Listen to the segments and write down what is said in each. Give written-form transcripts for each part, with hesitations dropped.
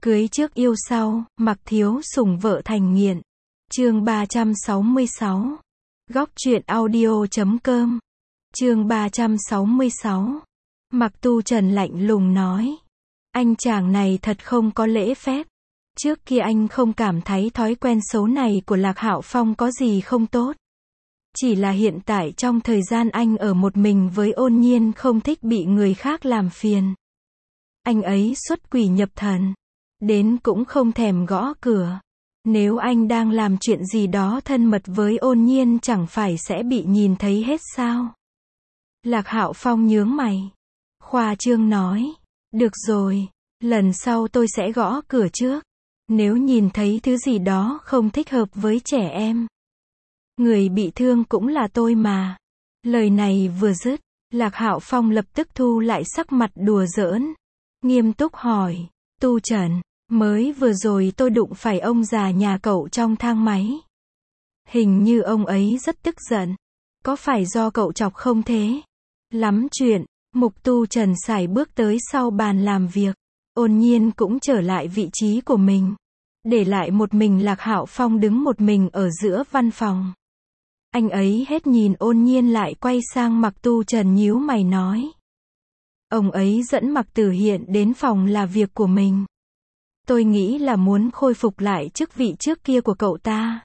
Cưới trước yêu sau, mặc thiếu sủng vợ thành nghiện. Chương 366. Góc truyện audio.com. Chương 366. Mặc Tu Trần lạnh lùng nói. Anh chàng này thật không có lễ phép. Trước kia anh không cảm thấy thói quen xấu này của Lạc Hạo Phong có gì không tốt. Chỉ là hiện tại trong thời gian anh ở một mình với Ôn Nhiên không thích bị người khác làm phiền. Anh ấy xuất quỷ nhập thần. Đến cũng không thèm gõ cửa. Nếu anh đang làm chuyện gì đó thân mật với Ôn Nhiên chẳng phải sẽ bị nhìn thấy hết sao? Lạc Hạo Phong nhướng mày. Khoa trương nói. Được rồi, lần sau tôi sẽ gõ cửa trước. Nếu nhìn thấy thứ gì đó không thích hợp với trẻ em. Người bị thương cũng là tôi mà. Lời này vừa dứt, Lạc Hạo Phong lập tức thu lại sắc mặt đùa giỡn. Nghiêm túc hỏi, Tu Trần, mới vừa rồi tôi đụng phải ông già nhà cậu trong thang máy. Hình như ông ấy rất tức giận. Có phải do cậu chọc không thế? Lắm chuyện, Mục Tu Trần sải bước tới sau bàn làm việc. Ôn Nhiên cũng trở lại vị trí của mình. Để lại một mình Lạc Hạo Phong đứng một mình ở giữa văn phòng. Anh ấy hết nhìn Ôn Nhiên lại quay sang Mặc Tu Trần nhíu mày nói. Ông ấy dẫn Mặc Tử Hiện đến phòng là việc của mình. Tôi nghĩ là muốn khôi phục lại chức vị trước kia của cậu ta.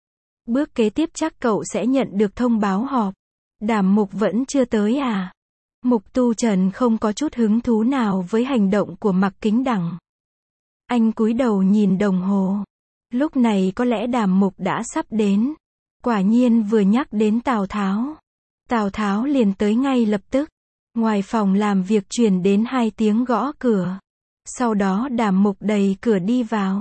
Bước kế tiếp chắc cậu sẽ nhận được thông báo họp. Đàm Mục vẫn chưa tới à? Mục Tu Trần không có chút hứng thú nào với hành động của Mạc Kính Đằng. Anh cúi đầu nhìn đồng hồ. Lúc này có lẽ Đàm Mục đã sắp đến. Quả nhiên vừa nhắc đến Tào Tháo. Tào Tháo liền tới ngay lập tức. Ngoài phòng làm việc truyền đến 2 tiếng gõ cửa. Sau đó Đàm Mục đẩy cửa đi vào.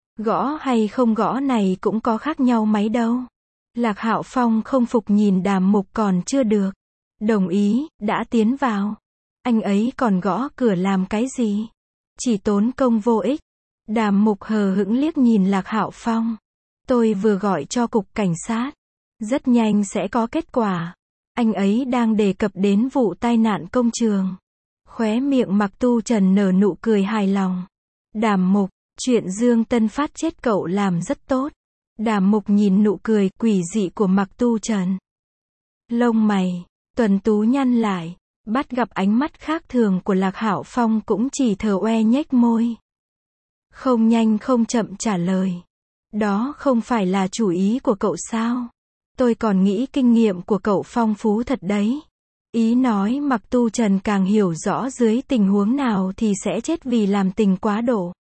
Gõ hay không gõ này cũng có khác nhau mấy đâu. Lạc Hạo Phong không phục nhìn Đàm Mục còn chưa được. Đồng ý, đã tiến vào. Anh ấy còn gõ cửa làm cái gì? Chỉ tốn công vô ích. Đàm Mục hờ hững liếc nhìn Lạc Hạo Phong. Tôi vừa gọi cho cục cảnh sát. Rất nhanh sẽ có kết quả. Anh ấy đang đề cập đến vụ tai nạn công trường. Khóe miệng Mặc Tu Trần nở nụ cười hài lòng. Đàm Mục, chuyện Dương Tân Phát chết cậu làm rất tốt. Đàm Mục nhìn nụ cười quỷ dị của Mặc Tu Trần. Lông mày tuần tú nhăn lại, bắt gặp ánh mắt khác thường của Lạc Hạo Phong cũng chỉ thờ oe nhếch môi. Không nhanh không chậm trả lời. Đó không phải là chủ ý của cậu sao? Tôi còn nghĩ kinh nghiệm của cậu phong phú thật đấy. Ý nói Mặc Tu Trần càng hiểu rõ dưới tình huống nào thì sẽ chết vì làm tình quá độ.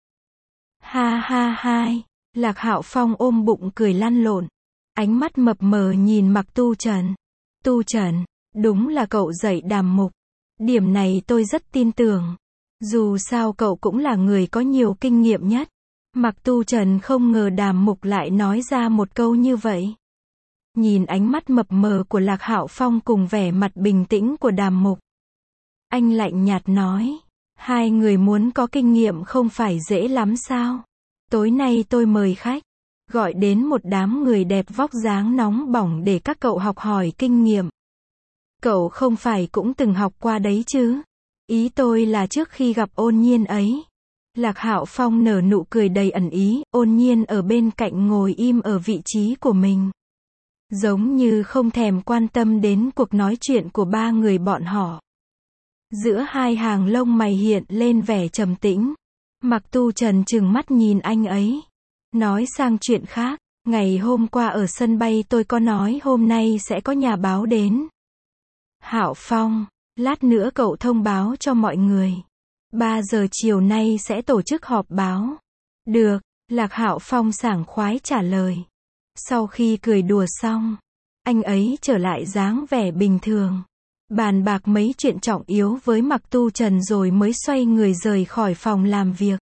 Ha ha hai. Lạc Hạo Phong ôm bụng cười lăn lộn. Ánh mắt mập mờ nhìn Mặc Tu Trần. Tu Trần, đúng là cậu dạy Đàm Mục. Điểm này tôi rất tin tưởng. Dù sao cậu cũng là người có nhiều kinh nghiệm nhất. Mặc Tu Trần không ngờ Đàm Mục lại nói ra một câu như vậy. Nhìn ánh mắt mập mờ của Lạc Hạo Phong cùng vẻ mặt bình tĩnh của Đàm Mục. Anh lạnh nhạt nói. Hai người muốn có kinh nghiệm không phải dễ lắm sao? Tối nay tôi mời khách. Gọi đến một đám người đẹp vóc dáng nóng bỏng để các cậu học hỏi kinh nghiệm. Cậu không phải cũng từng học qua đấy chứ? Ý tôi là trước khi gặp Ôn Nhiên ấy. Lạc Hạo Phong nở nụ cười đầy ẩn ý, Ôn Nhiên ở bên cạnh ngồi im ở vị trí của mình. Giống như không thèm quan tâm đến cuộc nói chuyện của ba người bọn họ. Giữa hai hàng lông mày hiện lên vẻ trầm tĩnh. Mặc Tu Trần trừng mắt nhìn anh ấy. Nói sang chuyện khác, ngày hôm qua ở sân bay tôi có nói hôm nay sẽ có nhà báo đến. Hạo Phong, lát nữa cậu thông báo cho mọi người. 3 giờ chiều nay sẽ tổ chức họp báo. Được, Lạc Hạo Phong sảng khoái trả lời. Sau khi cười đùa xong, anh ấy trở lại dáng vẻ bình thường. Bàn bạc mấy chuyện trọng yếu với Mặc Tu Trần rồi mới xoay người rời khỏi phòng làm việc.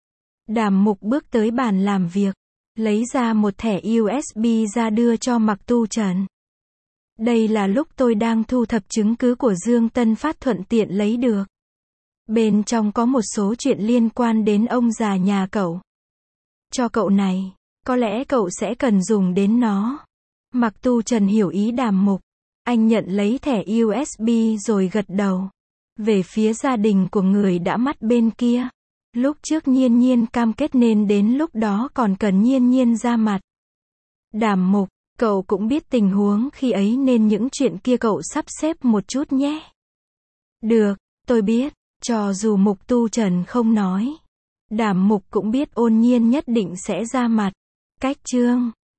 Đàm Mục bước tới bàn làm việc, lấy ra một thẻ USB ra đưa cho Mặc Tu Trần. Đây là lúc tôi đang thu thập chứng cứ của Dương Tân Phát thuận tiện lấy được. Bên trong có một số chuyện liên quan đến ông già nhà cậu. Cho cậu này, có lẽ cậu sẽ cần dùng đến nó. Mặc Tu Trần hiểu ý Đàm Mục. Anh nhận lấy thẻ USB rồi gật đầu. Về phía gia đình của người đã mắt bên kia. Lúc trước Nhiên Nhiên cam kết nên đến lúc đó còn cần Nhiên Nhiên ra mặt. Đàm Mục, cậu cũng biết tình huống khi ấy nên những chuyện kia cậu sắp xếp một chút nhé. Được, tôi biết, cho dù Mục Tu Trần không nói. Đàm Mục cũng biết Ôn Nhiên nhất định sẽ ra mặt. Cách chương